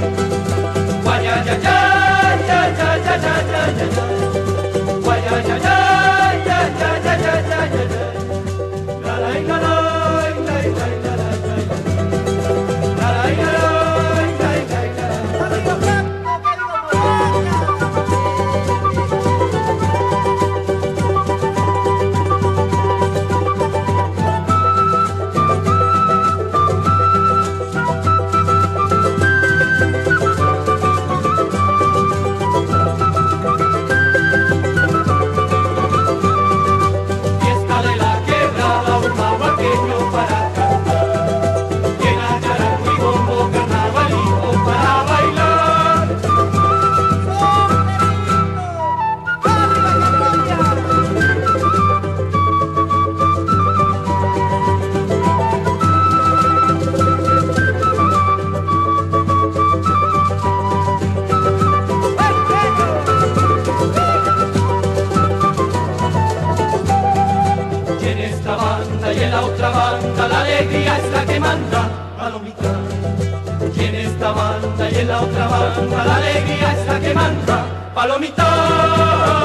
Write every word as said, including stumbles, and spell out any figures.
Y en la otra banda la alegría es la que manda, palomita. Y en esta banda y en la otra banda la alegría es la que manda, palomita.